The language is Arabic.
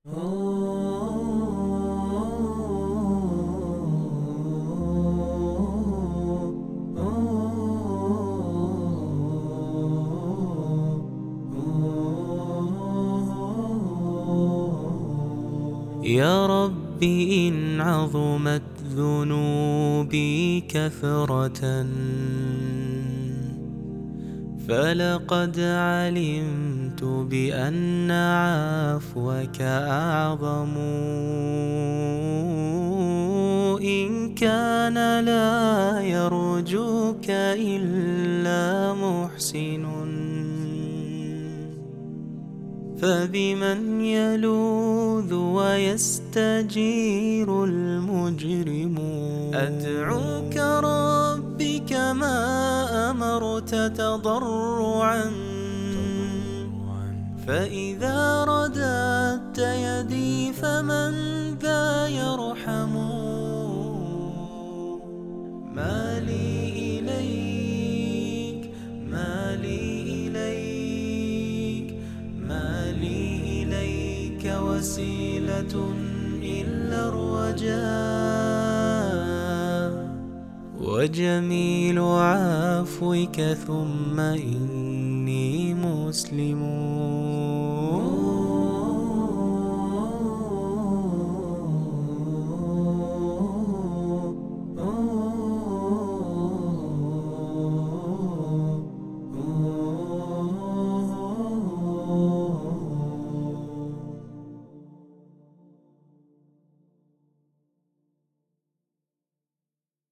يا رب إن عظمت ذنوبي كثرة فلقد علمت بأن عفوك أعظم. إن كان لا يرجوك إلا محسن فبمن يلوذ ويستجير المجرم؟ أدعوك ربي كما أمرت تضرعا، فإذا رددت يدي فمن ذا يرحم؟ ما لي إليك ما لي إليك ما لي إليك وسيلة إلا الرجاء، وجميل عفوك ثم إني مسلم.